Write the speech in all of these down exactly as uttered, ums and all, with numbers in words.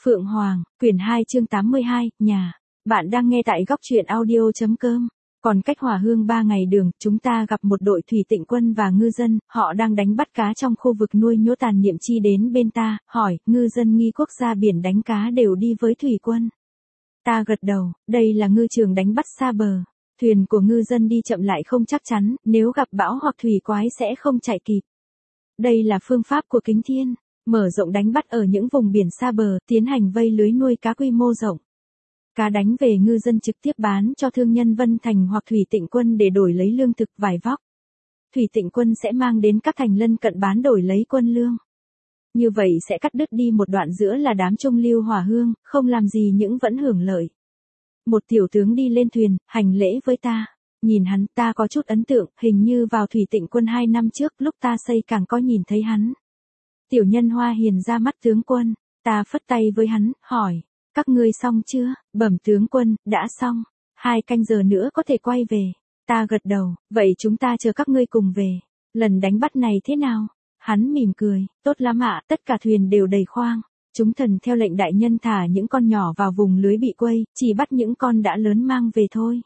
Phượng Hoàng, quyển hai chương tám mươi hai, nhà. Bạn đang nghe tại góc truyện audio.com. Còn cách Hỏa Hương ba ngày đường, chúng ta gặp một đội thủy tịnh quân và ngư dân, họ đang đánh bắt cá trong khu vực nuôi nhốt. Tàn Niệm Chi đến bên ta, hỏi, ngư dân nghi quốc ra biển đánh cá đều đi với thủy quân. Ta gật đầu, đây là ngư trường đánh bắt xa bờ. Thuyền của ngư dân đi chậm lại không chắc chắn, nếu gặp bão hoặc thủy quái sẽ không chạy kịp. Đây là phương pháp của Kính Thiên. Mở rộng đánh bắt ở những vùng biển xa bờ, tiến hành vây lưới nuôi cá quy mô rộng. Cá đánh về ngư dân trực tiếp bán cho thương nhân Vân Thành hoặc Thủy Tịnh Quân để đổi lấy lương thực vải vóc. Thủy Tịnh Quân sẽ mang đến các thành lân cận bán đổi lấy quân lương. Như vậy sẽ cắt đứt đi một đoạn giữa là đám trung lưu Hỏa Hương, không làm gì những vẫn hưởng lợi. Một tiểu tướng đi lên thuyền, hành lễ với ta. Nhìn hắn ta có chút ấn tượng, hình như vào Thủy Tịnh Quân hai năm trước lúc ta xây càng có nhìn thấy hắn. Tiểu nhân Hoa Hiền ra mắt tướng quân, ta phất tay với hắn, hỏi, các ngươi xong chưa? Bẩm tướng quân, đã xong, hai canh giờ nữa có thể quay về. Ta gật đầu, vậy chúng ta chờ các ngươi cùng về. Lần đánh bắt này thế nào? Hắn mỉm cười, tốt lắm ạ, tất cả thuyền đều đầy khoang. Chúng thần theo lệnh đại nhân thả những con nhỏ vào vùng lưới bị quây, chỉ bắt những con đã lớn mang về thôi.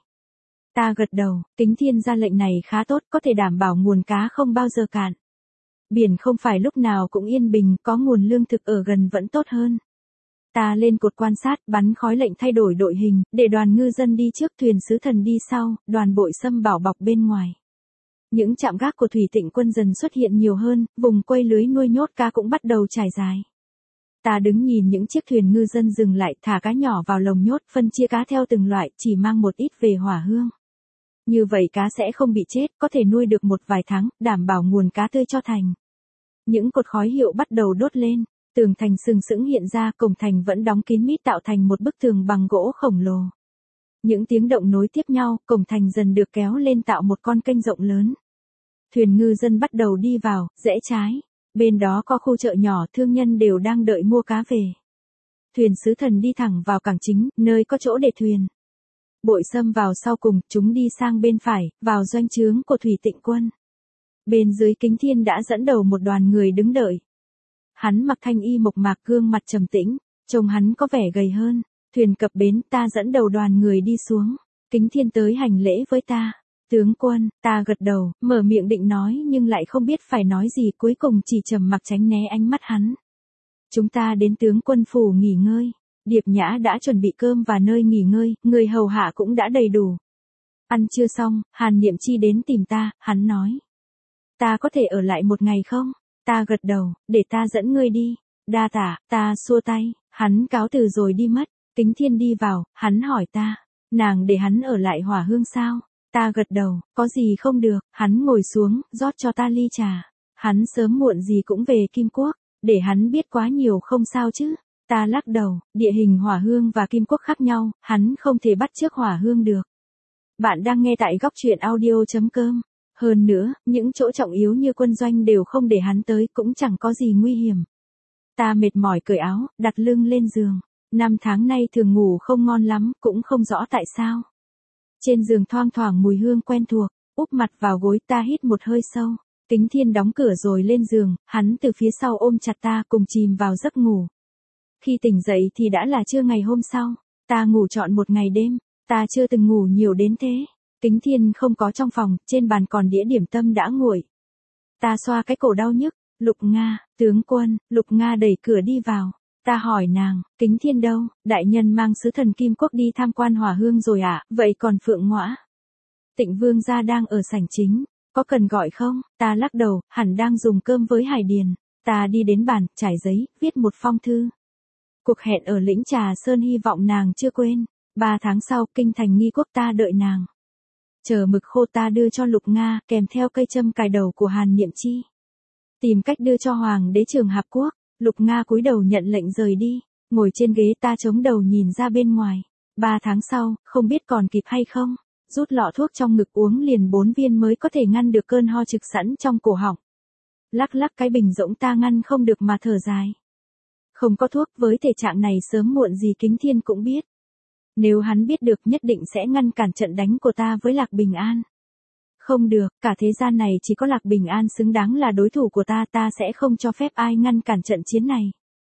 Ta gật đầu, Kính Thiên ra lệnh này khá tốt, có thể đảm bảo nguồn cá không bao giờ cạn. Biển không phải lúc nào cũng yên bình, có nguồn lương thực ở gần vẫn tốt hơn. Ta lên cột quan sát, bắn khói lệnh thay đổi đội hình, để đoàn ngư dân đi trước, thuyền sứ thần đi sau, đoàn bội sâm bảo bọc bên ngoài. Những trạm gác của Thủy Tịnh Quân dần xuất hiện nhiều hơn, vùng quây lưới nuôi nhốt cá cũng bắt đầu trải dài. Ta đứng nhìn những chiếc thuyền ngư dân dừng lại, thả cá nhỏ vào lồng nhốt, phân chia cá theo từng loại, chỉ mang một ít về Hỏa Hương. Như vậy cá sẽ không bị chết, có thể nuôi được một vài tháng, đảm bảo nguồn cá tươi cho thành. Những cột khói hiệu bắt đầu đốt lên, tường thành sừng sững hiện ra, cổng thành vẫn đóng kín mít tạo thành một bức tường bằng gỗ khổng lồ. Những tiếng động nối tiếp nhau, cổng thành dần được kéo lên tạo một con kênh rộng lớn. Thuyền ngư dân bắt đầu đi vào, rẽ trái. Bên đó có khu chợ nhỏ, thương nhân đều đang đợi mua cá về. Thuyền sứ thần đi thẳng vào cảng chính, nơi có chỗ để thuyền. Bội sâm vào sau cùng, chúng đi sang bên phải, vào doanh trướng của Thủy Tịnh Quân. Bên dưới Kính Thiên đã dẫn đầu một đoàn người đứng đợi. Hắn mặc thanh y mộc mạc, gương mặt trầm tĩnh, trông hắn có vẻ gầy hơn. Thuyền cập bến, ta dẫn đầu đoàn người đi xuống. Kính Thiên tới hành lễ với ta. Tướng quân, ta gật đầu, mở miệng định nói nhưng lại không biết phải nói gì, cuối cùng chỉ trầm mặc tránh né ánh mắt hắn. Chúng ta đến tướng quân phủ nghỉ ngơi. Điệp Nhã đã chuẩn bị cơm và nơi nghỉ ngơi, người hầu hạ cũng đã đầy đủ. Ăn chưa xong, Hàn Niệm Chi đến tìm ta, hắn nói. Ta có thể ở lại một ngày không? Ta gật đầu, để ta dẫn ngươi đi. Đa tạ, ta xua tay, hắn cáo từ rồi đi mất. Kính Thiên đi vào, hắn hỏi ta, nàng để hắn ở lại Hỏa Hương sao? Ta gật đầu, có gì không được, hắn ngồi xuống, rót cho ta ly trà. Hắn sớm muộn gì cũng về Kim Quốc, để hắn biết quá nhiều không sao chứ. Ta lắc đầu, địa hình Hỏa Hương và Kim Quốc khác nhau, hắn không thể bắt chước Hỏa Hương được. Bạn đang nghe tại góc truyện audio.com. Hơn nữa, những chỗ trọng yếu như quân doanh đều không để hắn tới, cũng chẳng có gì nguy hiểm. Ta mệt mỏi cởi áo, đặt lưng lên giường. Năm tháng nay thường ngủ không ngon lắm, cũng không rõ tại sao. Trên giường thoang thoảng mùi hương quen thuộc, úp mặt vào gối, ta hít một hơi sâu. Kính Thiên đóng cửa rồi lên giường, hắn từ phía sau ôm chặt ta, cùng chìm vào giấc ngủ. Khi tỉnh dậy thì đã là trưa ngày hôm sau. Ta ngủ trọn một ngày đêm, ta chưa từng ngủ nhiều đến thế. Kính Thiên không có trong phòng, trên bàn còn đĩa điểm tâm đã nguội. Ta xoa cái cổ đau nhức, Lục Nga, tướng quân. Lục Nga đẩy cửa đi vào. Ta hỏi nàng, Kính Thiên đâu? Đại nhân mang sứ thần Kim Quốc đi tham quan Hỏa Hương rồi ạ, à? Vậy còn Phượng Ngõa? Tịnh Vương gia đang ở sảnh chính, có cần gọi không? Ta lắc đầu, hẳn đang dùng cơm với Hải Điền. Ta đi đến bàn, trải giấy, viết một phong thư. Cuộc hẹn ở Lĩnh Trà Sơn, hy vọng nàng chưa quên. Ba tháng sau, kinh thành Nghi Quốc, ta đợi nàng. Chờ mực khô ta đưa cho Lục Nga, kèm theo cây châm cài đầu của Hàn Niệm Chi. Tìm cách đưa cho Hoàng đế Trường Hạp Quốc. Lục Nga cúi đầu nhận lệnh rời đi. Ngồi trên ghế, ta chống đầu nhìn ra bên ngoài. Ba tháng sau, không biết còn kịp hay không. Rút lọ thuốc trong ngực uống liền bốn viên mới có thể ngăn được cơn ho trực sẵn trong cổ họng. Lắc lắc cái bình rỗng ta ngăn không được mà thở dài. Không có thuốc, với thể trạng này sớm muộn gì Kính Thiên cũng biết. Nếu hắn biết được nhất định sẽ ngăn cản trận đánh của ta với Lạc Bình An. Không được, cả thế gian này chỉ có Lạc Bình An xứng đáng là đối thủ của ta, ta sẽ không cho phép ai ngăn cản trận chiến này.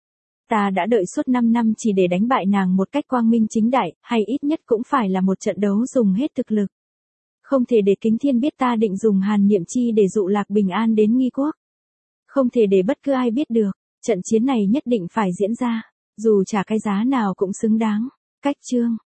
ta đã đợi suốt năm năm chỉ để đánh bại nàng một cách quang minh chính đại, hay ít nhất cũng phải là một trận đấu dùng hết thực lực. Không thể để Kính Thiên biết ta định dùng Hàn Niệm Chi để dụ Lạc Bình An đến Nghi Quốc. Không thể để bất cứ ai biết được, trận chiến này nhất định phải diễn ra, dù trả cái giá nào cũng xứng đáng. Cách chương